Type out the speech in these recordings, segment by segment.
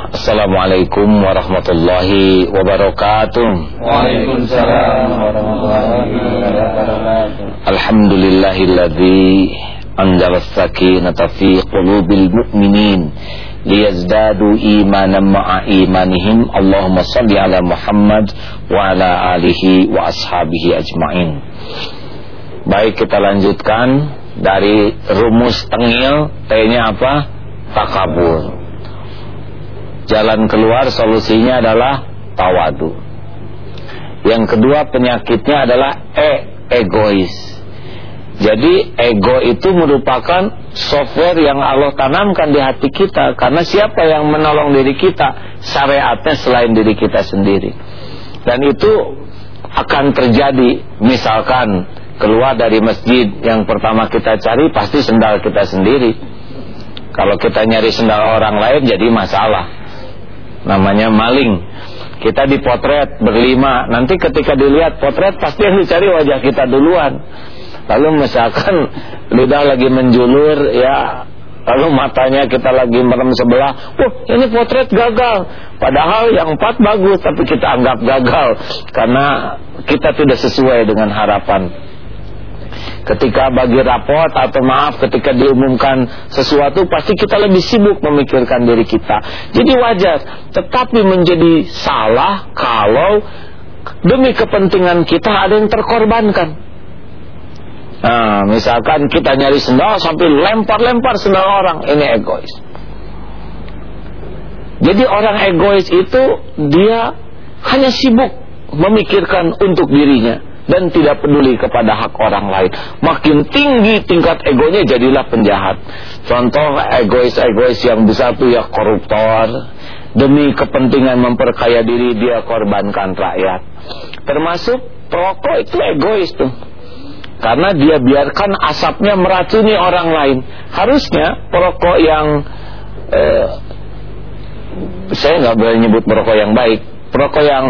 Assalamualaikum warahmatullahi wabarakatuh. Waalaikumsalam warahmatullahi wabarakatuh. Alhamdulillahilladzi anzala as-sakinata fi qulubil mu'minin liyazdadu imanan ma'a imanihim. Allahumma shalli ala Muhammad wa ala alihi wa ashabihi ajmain. Baik, kita lanjutkan dari rumus tengil. T-nya apa? Takabur. Jalan keluar solusinya adalah tawadu. Yang kedua penyakitnya adalah egois. Jadi ego itu merupakan software yang Allah tanamkan di hati kita. Karena siapa yang menolong diri kita? Syariatnya selain diri kita sendiri. Dan itu akan terjadi. Misalkan keluar dari masjid, yang pertama kita cari pasti sendal kita sendiri. Kalau kita nyari sendal orang lain jadi masalah. Namanya maling. Kita dipotret berlima, nanti ketika dilihat potret pasti yang dicari wajah kita duluan. Lalu misalkan lidah lagi menjulur ya, lalu matanya kita lagi merem sebelah, ini potret gagal. Padahal yang 4 bagus, tapi kita anggap gagal karena kita tidak sesuai dengan harapan. Ketika bagi raport atau ketika diumumkan sesuatu, pasti kita lebih sibuk memikirkan diri kita. Jadi wajar, tetapi menjadi salah kalau demi kepentingan kita ada yang terkorbankan. Nah, misalkan kita nyari sendal sampai lempar-lempar sendal orang, ini egois. Jadi orang egois itu dia hanya sibuk memikirkan untuk dirinya dan tidak peduli kepada hak orang lain. Makin tinggi tingkat egonya, jadilah penjahat. Contoh egois-egois yang besar tuh ya koruptor. Demi kepentingan memperkaya diri dia korbankan rakyat. Termasuk perokok itu egois tuh. Karena dia biarkan asapnya meracuni orang lain. Harusnya perokok yang saya nggak boleh nyebut perokok yang baik. Perokok yang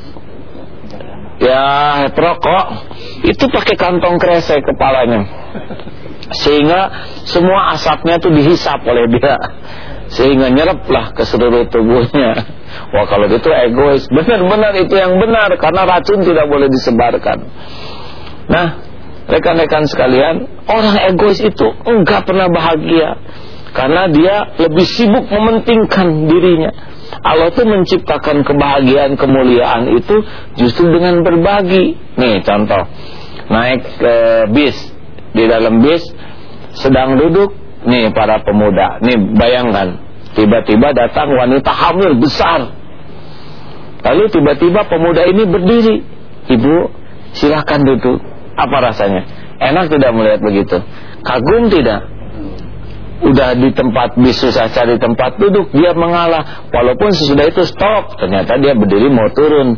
perokok itu pakai kantong kresek kepalanya, sehingga semua asapnya tuh dihisap oleh dia, sehingga nyeraplah ke seluruh tubuhnya. Wah, kalau itu egois. Benar-benar itu yang benar, karena racun tidak boleh disebarkan. Nah, rekan-rekan sekalian, orang egois itu enggak pernah bahagia, karena dia lebih sibuk mementingkan dirinya. Allah tuh menciptakan kebahagiaan, kemuliaan itu justru dengan berbagi. Nih contoh, naik ke bis, di dalam bis sedang duduk nih para pemuda. Nih bayangkan, tiba-tiba datang wanita hamil besar. Lalu tiba-tiba pemuda ini berdiri. Ibu, silakan duduk. Apa rasanya? Enak tidak melihat begitu? Kagum tidak? Udah di tempat bis susah cari tempat duduk, dia mengalah. Walaupun sesudah itu stop, ternyata dia berdiri mau turun.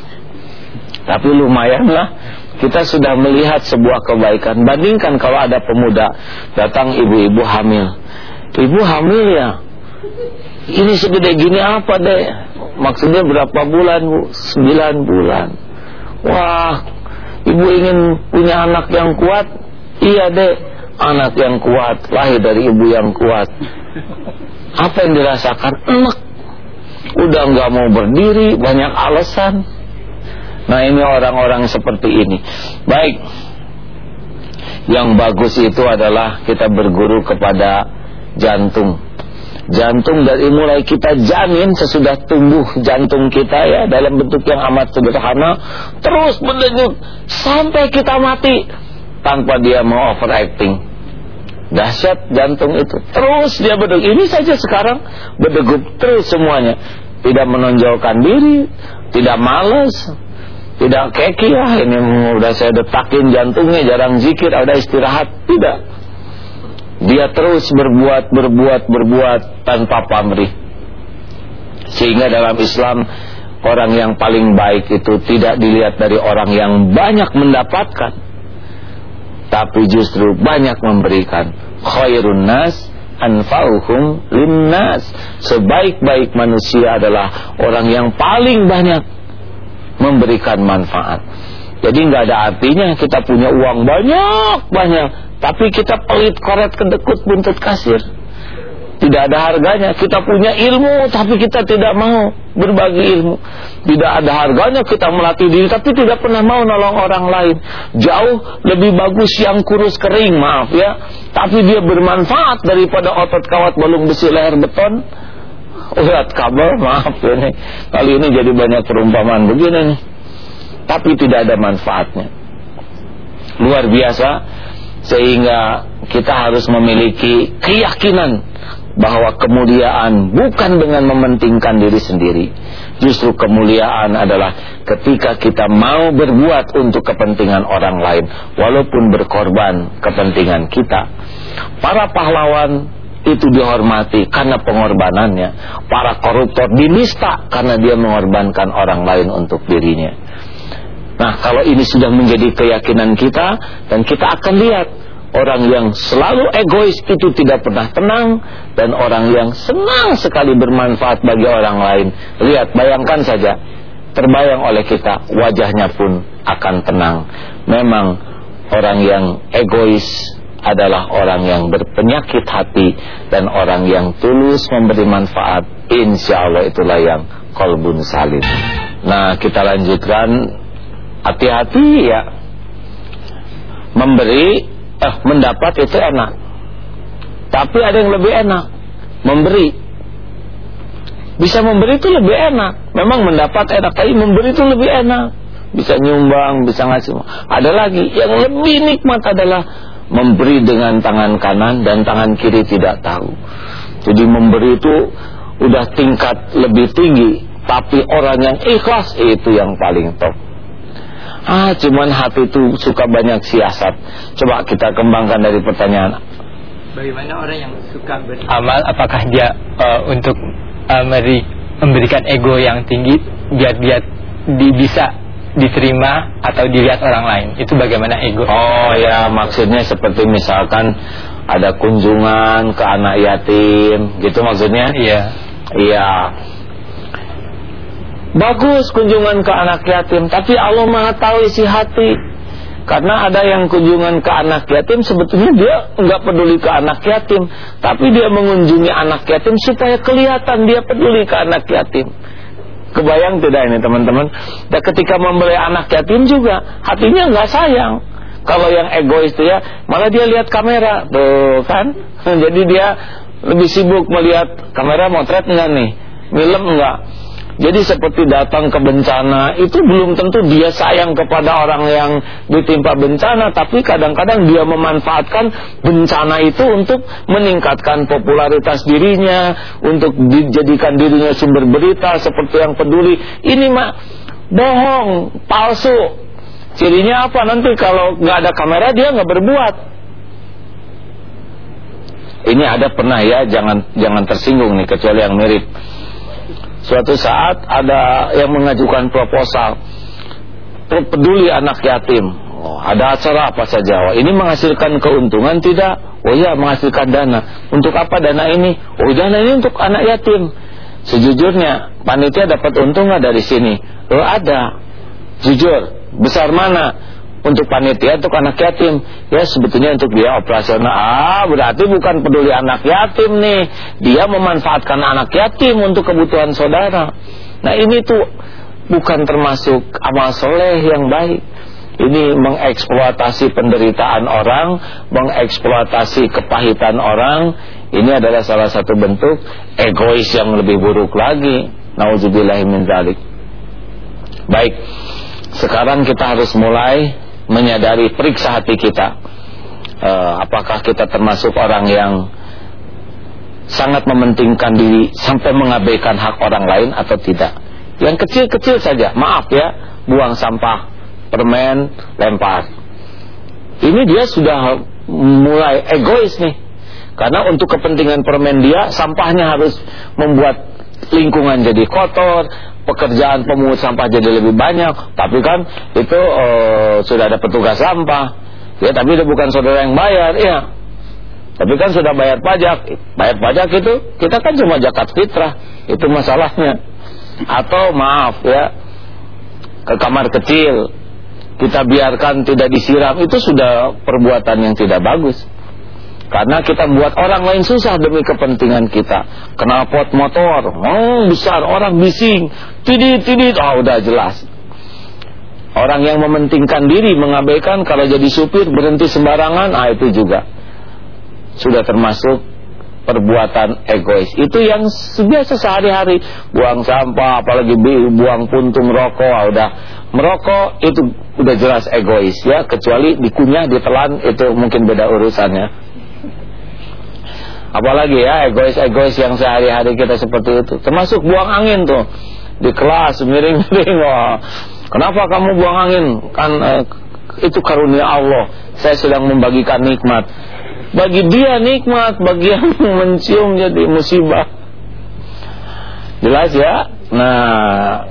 Tapi lumayanlah, kita sudah melihat sebuah kebaikan. Bandingkan kalau ada pemuda datang, ibu-ibu hamil. Ibu hamil ya? Ini segede gini apa deh? Maksudnya berapa bulan bu? 9 bulan. Wah, ibu ingin punya anak yang kuat? Iya deh, anak yang kuat, lahir dari ibu yang kuat. Apa yang dirasakan? Enak. Udah gak mau berdiri, banyak alasan. Nah, ini orang-orang seperti ini. Baik, yang bagus itu adalah kita berguru kepada jantung. Jantung dari mulai kita janin, sesudah tumbuh jantung kita ya, dalam bentuk yang amat sederhana, terus berdenyut sampai kita mati tanpa dia mau overacting. Dahsyat jantung itu. Terus dia berdegup. Ini saja sekarang berdegup terus semuanya. Tidak menonjolkan diri, tidak malas, tidak keki lah. Ini udah saya detakin jantungnya, jarang zikir, udah istirahat. Tidak. Dia terus berbuat tanpa pamrih. Sehingga dalam Islam, orang yang paling baik itu tidak dilihat dari orang yang banyak mendapatkan, tapi justru banyak memberikan. Khairun nas anfa'uhum linnas. Sebaik-baik manusia adalah orang yang paling banyak memberikan manfaat. Jadi nggak ada artinya kita punya uang banyak, tapi kita pelit, koret, kedekut, buntut kasir. Tidak ada harganya. Kita punya ilmu tapi kita tidak mau berbagi ilmu. Tidak ada harganya kita melatih diri tapi tidak pernah mau nolong orang lain. Jauh lebih bagus yang kurus kering, maaf ya, tapi dia bermanfaat daripada otot kawat balung besi leher beton urat kabel, maaf ini. Kali ini jadi banyak perumpamaan begini nih. Tapi tidak ada manfaatnya. Luar biasa. Sehingga kita harus memiliki keyakinan bahwa kemuliaan bukan dengan mementingkan diri sendiri. Justru kemuliaan adalah ketika kita mau berbuat untuk kepentingan orang lain, walaupun berkorban kepentingan kita. Para pahlawan itu dihormati karena pengorbanannya. Para koruptor dinista karena dia mengorbankan orang lain untuk dirinya. Nah, kalau ini sudah menjadi keyakinan kita, dan kita akan lihat orang yang selalu egois itu tidak pernah tenang, dan orang yang senang sekali bermanfaat bagi orang lain. Lihat, bayangkan saja, terbayang oleh kita, wajahnya pun akan tenang. Memang orang yang egois adalah orang yang berpenyakit hati, dan orang yang tulus memberi manfaat, insya Allah itulah yang qalbun salim. Nah, kita lanjutkan. Hati-hati ya, mendapat itu enak, tapi ada yang lebih enak, memberi. Bisa memberi itu lebih enak. Memang mendapat enak, tapi memberi itu lebih enak. Bisa nyumbang, bisa ngasih. Ada lagi yang lebih nikmat adalah memberi dengan tangan kanan dan tangan kiri tidak tahu. Jadi memberi itu udah tingkat lebih tinggi, tapi orang yang ikhlas itu yang paling top. Cuman hati itu suka banyak siasat. Coba kita kembangkan dari pertanyaan. Bagaimana orang yang suka beramal, apakah dia untuk memberikan ego yang tinggi biar dia bisa diterima atau dilihat orang lain? Itu bagaimana ego? Oh ya, maksudnya seperti misalkan ada kunjungan ke anak yatim, gitu maksudnya? Iya. Iya. Bagus kunjungan ke anak yatim, tapi Allah Maha tahu isi hati. Karena ada yang kunjungan ke anak yatim, sebetulnya dia enggak peduli ke anak yatim, tapi dia mengunjungi anak yatim supaya kelihatan dia peduli ke anak yatim. Kebayang tidak ini teman-teman? Dan ketika membeli anak yatim juga hatinya enggak sayang. Kalau yang egois itu ya, malah dia lihat kamera, tuh kan? Jadi dia lebih sibuk melihat kamera motret enggak nih, film enggak. Jadi seperti datang ke bencana, itu belum tentu dia sayang kepada orang yang ditimpa bencana, tapi kadang-kadang dia memanfaatkan bencana itu untuk meningkatkan popularitas dirinya, untuk dijadikan dirinya sumber berita seperti yang peduli. Ini mah bohong, palsu. Cirinya apa? Nanti kalau nggak ada kamera dia nggak berbuat. Ini ada pernah ya, jangan tersinggung nih, kecuali yang mirip. Suatu saat ada yang mengajukan proposal, peduli anak yatim. Ada acara apa saja? Ini menghasilkan keuntungan tidak? Oh iya, menghasilkan dana. Untuk apa dana ini? Oh, dana ini untuk anak yatim. Sejujurnya panitia dapat untung nggak dari sini? Oh ada. Jujur, besar mana? Untuk panitia, untuk anak yatim. Ya sebetulnya untuk dia operasional. Berarti bukan peduli anak yatim nih. Dia memanfaatkan anak yatim untuk kebutuhan saudara. Nah ini tuh bukan termasuk amal soleh yang baik. Ini mengeksploitasi penderitaan orang, mengeksploitasi kepahitan orang. Ini adalah salah satu bentuk egois yang lebih buruk lagi. Nauzubillahi min dzalik. Baik, sekarang kita harus mulai menyadari, periksa hati kita. Apakah kita termasuk orang yang sangat mementingkan diri sampai mengabaikan hak orang lain atau tidak. Yang kecil-kecil saja, maaf ya, buang sampah, permen, lempar. Ini dia sudah mulai egois nih. Karena untuk kepentingan permen dia, sampahnya harus membuat lingkungan jadi kotor, pekerjaan pemungut sampah jadi lebih banyak. Tapi kan itu sudah ada petugas sampah ya, tapi itu bukan saudara yang bayar ya. Tapi kan sudah bayar pajak. Bayar pajak itu kita kan cuma zakat fitrah, itu masalahnya. Atau maaf ya, ke kamar kecil kita biarkan tidak disiram, itu sudah perbuatan yang tidak bagus. Karena kita buat orang lain susah demi kepentingan kita. Knalpot motor, besar, orang bising, tidit, udah jelas. Orang yang mementingkan diri, mengabaikan kalau jadi supir berhenti sembarangan, itu juga sudah termasuk perbuatan egois. Itu yang biasa sehari-hari, buang sampah, apalagi buang puntung rokok, udah merokok itu udah jelas egois ya, kecuali dikunyah, ditelan itu mungkin beda urusannya. Apalagi ya egois yang sehari-hari kita seperti itu. Termasuk buang angin tuh di kelas miring-miring. Kenapa kamu buang angin? Kan itu karunia Allah. Saya sedang membagikan nikmat. Bagi dia nikmat, bagi yang mencium jadi musibah. Jelas ya? Nah,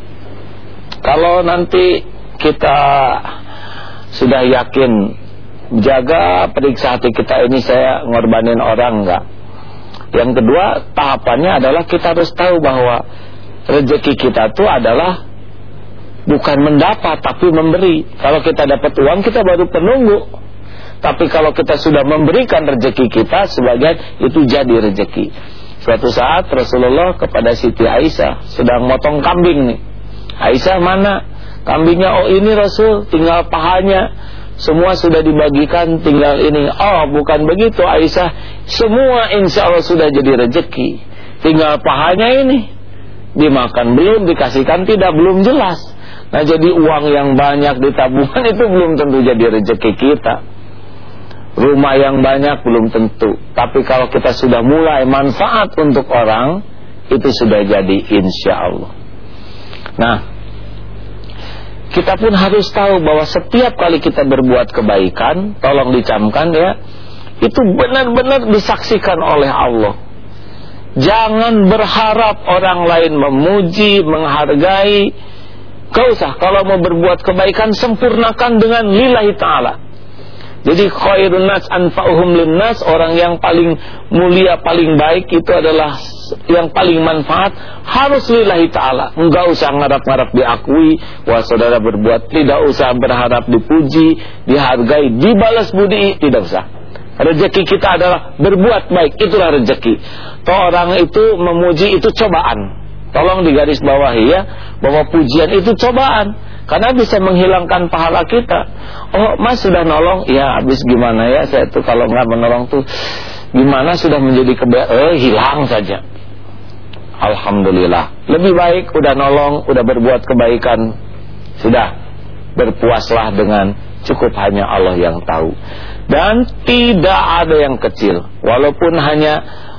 kalau nanti kita sudah yakin jaga periksa hati kita ini, saya ngorbanin orang enggak. Yang kedua, tahapannya adalah kita harus tahu bahwa rezeki kita itu adalah bukan mendapat tapi memberi. Kalau kita dapat uang kita baru penunggu. Tapi kalau kita sudah memberikan rezeki kita, sebagian itu jadi rezeki. Suatu saat Rasulullah kepada Siti Aisyah sedang motong kambing nih. Aisyah, mana kambingnya? Oh ini Rasul, tinggal pahanya. Semua sudah dibagikan, tinggal ini. Oh bukan begitu Aisyah, semua insya Allah sudah jadi rezeki, tinggal pahanya ini dimakan belum, dikasihkan tidak, belum jelas. Nah jadi uang yang banyak di tabungan itu belum tentu jadi rezeki kita. Rumah yang banyak belum tentu. Tapi kalau kita sudah mulai manfaat untuk orang, itu sudah jadi insya Allah. Nah, kita pun harus tahu bahwa setiap kali kita berbuat kebaikan, tolong dicamkan ya, itu benar-benar disaksikan oleh Allah. Jangan berharap orang lain memuji, menghargai. Gak usah, kalau mau berbuat kebaikan sempurnakan dengan lillahi ta'ala. Jadi khairun nas anfa'uhum linnas, orang yang paling mulia, paling baik itu adalah yang paling manfaat, harus lillahi ta'ala. Enggak usah ngarap-ngarap diakui. Wah saudara berbuat, tidak usah berharap dipuji, dihargai, dibalas budi, tidak usah. Rezeki kita adalah berbuat baik, itulah rezeki. Toh orang itu memuji itu cobaan. Tolong digaris bawahi ya, bahwa pujian itu cobaan, karena bisa menghilangkan pahala kita. Oh mas sudah nolong, ya habis gimana ya, saya tuh kalau nggak menolong tuh gimana, sudah menjadi hilang saja. Alhamdulillah, lebih baik udah nolong, udah berbuat kebaikan, sudah berpuaslah dengan cukup hanya Allah yang tahu. Dan tidak ada yang kecil, walaupun hanya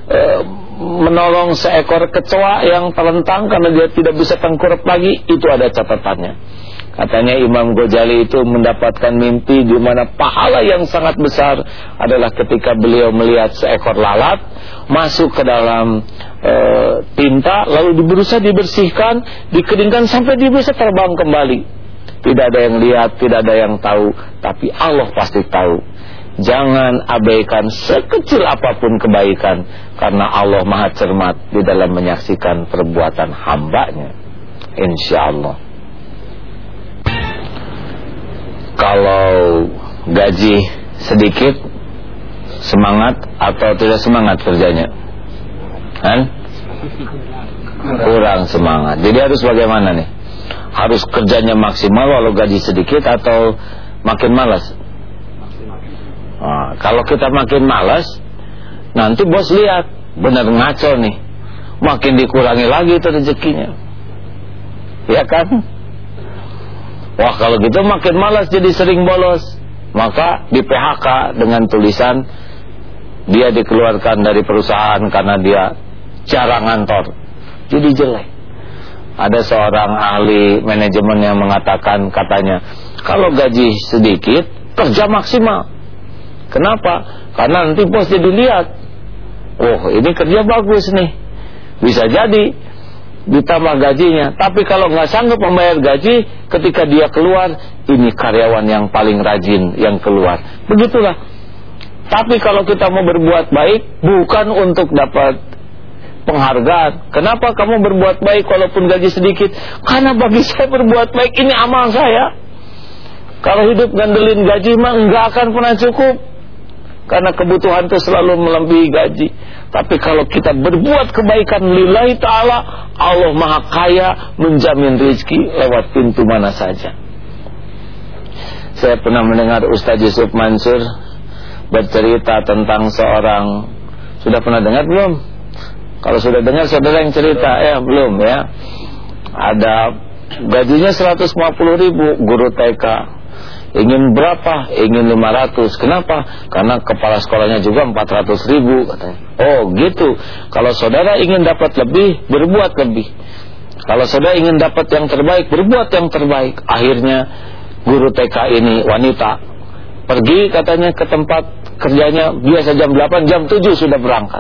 menolong seekor kecoa yang terlentang karena dia tidak bisa tengkurap lagi, itu ada catatannya. Katanya Imam Ghazali itu mendapatkan mimpi di mana pahala yang sangat besar adalah ketika beliau melihat seekor lalat masuk ke dalam tinta, lalu berusaha dibersihkan, dikeringkan sampai dia bisa terbang kembali. Tidak ada yang lihat, tidak ada yang tahu, tapi Allah pasti tahu. Jangan abaikan sekecil apapun kebaikan, karena Allah maha cermat di dalam menyaksikan perbuatan hambanya. Insya Allah. Kalau gaji sedikit, semangat atau tidak semangat kerjanya? Kurang semangat. Jadi harus bagaimana nih? Harus kerjanya maksimal walau gaji sedikit, atau makin malas? Nah, kalau kita makin malas, nanti bos lihat benar ngaco nih, makin dikurangi lagi itu rezekinya, ya kan? Wah kalau gitu makin malas, jadi sering bolos, maka di PHK dengan tulisan dia dikeluarkan dari perusahaan karena dia jarang ngantor, jadi jelek. Ada seorang ahli manajemen yang mengatakan, katanya kalau gaji sedikit kerja maksimal. Kenapa? Karena nanti bos jadi lihat, oh ini kerja bagus nih, bisa jadi ditambah gajinya. Tapi kalau nggak sanggup membayar gaji, ketika dia keluar, ini karyawan yang paling rajin yang keluar. Begitulah. Tapi kalau kita mau berbuat baik, bukan untuk dapat penghargaan. Kenapa kamu berbuat baik walaupun gaji sedikit? Karena bagi saya berbuat baik ini amal saya. Kalau hidup ngandelin gaji mah nggak akan pernah cukup. karena kebutuhan itu selalu melebihi gaji. Tapi kalau kita berbuat kebaikan lillahi ta'ala, Allah Maha Kaya menjamin rezeki lewat pintu mana saja. Saya pernah mendengar Ustaz Yusuf Mansur bercerita tentang seorang. Sudah pernah dengar belum? Kalau sudah dengar, saudara yang cerita. Belum ya. Ada gajinya 150.000, guru TK. Ingin berapa? Ingin 500. Kenapa? Karena kepala sekolahnya juga 400.000 katanya. Oh gitu. Kalau saudara ingin dapat lebih, berbuat lebih. Kalau saudara ingin dapat yang terbaik, berbuat yang terbaik. Akhirnya guru TK ini wanita pergi katanya ke tempat kerjanya, biasa jam 8, jam 7 sudah berangkat.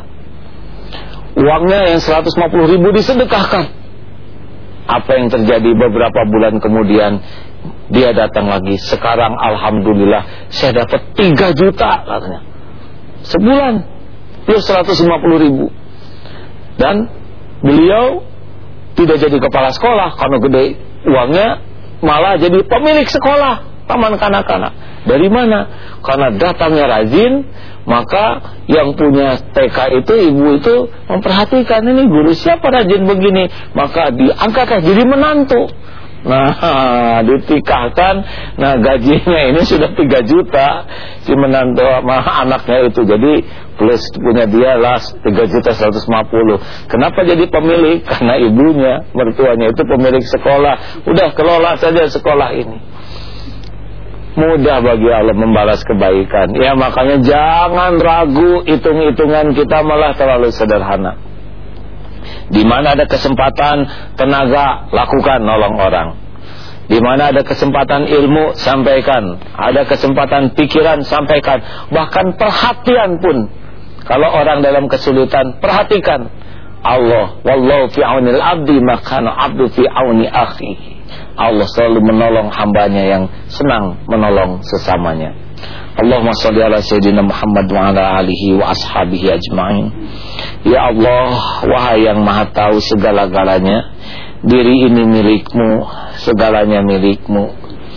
Uangnya yang 150.000 disedekahkan. Apa yang terjadi beberapa bulan kemudian, dia datang lagi. Sekarang alhamdulillah saya dapat 3 juta katanya. Sebulan plus 150.000. Dan beliau tidak jadi kepala sekolah karena gede uangnya, malah jadi pemilik sekolah taman kanak-kanak. Dari mana? Karena datangnya rajin, maka yang punya TK itu, ibu itu memperhatikan, ini guru siapa rajin begini, maka diangkatlah jadi menantu. Nah, ditikahkan. Nah, gajinya ini sudah 3 juta si menantu sama anaknya itu. Jadi plus punya dia lah 3.150.000. Kenapa jadi pemilik? Karena ibunya, mertuanya itu pemilik sekolah. Udah kelola saja sekolah ini. Mudah bagi Allah membalas kebaikan. Ya, makanya jangan ragu, hitung-hitungan kita malah terlalu sederhana. Di mana ada kesempatan tenaga, lakukan, nolong orang. Di mana ada kesempatan ilmu, sampaikan. Ada kesempatan pikiran, sampaikan. Bahkan perhatian pun. Kalau orang dalam kesulitan, perhatikan. Allah, wallahu fi aunil abdi, makana abdu fi auni akhihi. Allah selalu menolong hambanya yang senang menolong sesamanya. Allahumma sholli ala sayyidina Muhammad wa ala alihi wa ashabihi ajma'in. Ya Allah, wahai yang maha tahu segala-galanya, diri ini milikmu, segalanya milikmu.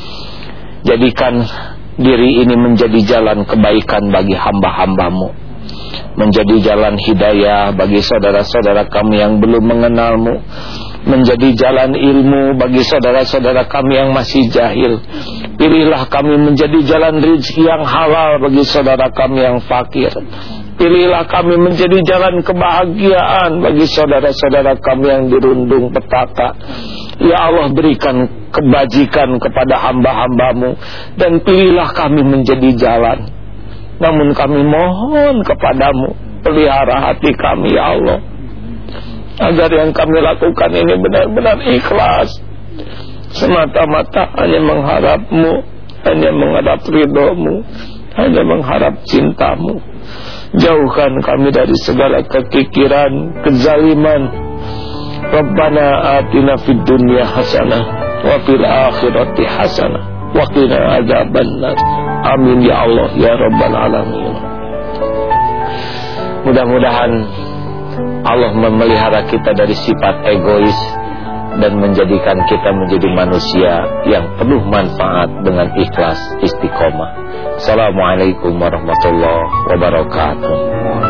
Jadikan diri ini menjadi jalan kebaikan bagi hamba-hambamu, menjadi jalan hidayah bagi saudara-saudara kami yang belum mengenalmu, menjadi jalan ilmu bagi saudara-saudara kami yang masih jahil. Pilihlah kami menjadi jalan rezeki yang halal bagi saudara kami yang fakir. Pilihlah kami menjadi jalan kebahagiaan bagi saudara-saudara kami yang dirundung petaka. Ya Allah, berikan kebajikan kepada hamba-hambamu, dan pilihlah kami menjadi jalan. Namun kami mohon kepadamu, pelihara hati kami ya Allah, agar yang kami lakukan ini benar-benar ikhlas, semata-mata hanya mengharapmu, hanya mengharap ridhomu, hanya mengharap cintamu. Jauhkan kami dari segala kekikiran, kezaliman. Rabbana atina fid dunya hasanah wa fil akhirati hasanah wa qina adzabannar. Amin ya Allah ya rabbal alamin. Mudah-mudahan Allah memelihara kita dari sifat egois dan menjadikan kita menjadi manusia yang penuh manfaat dengan ikhlas, istiqomah. Assalamualaikum warahmatullahi wabarakatuh.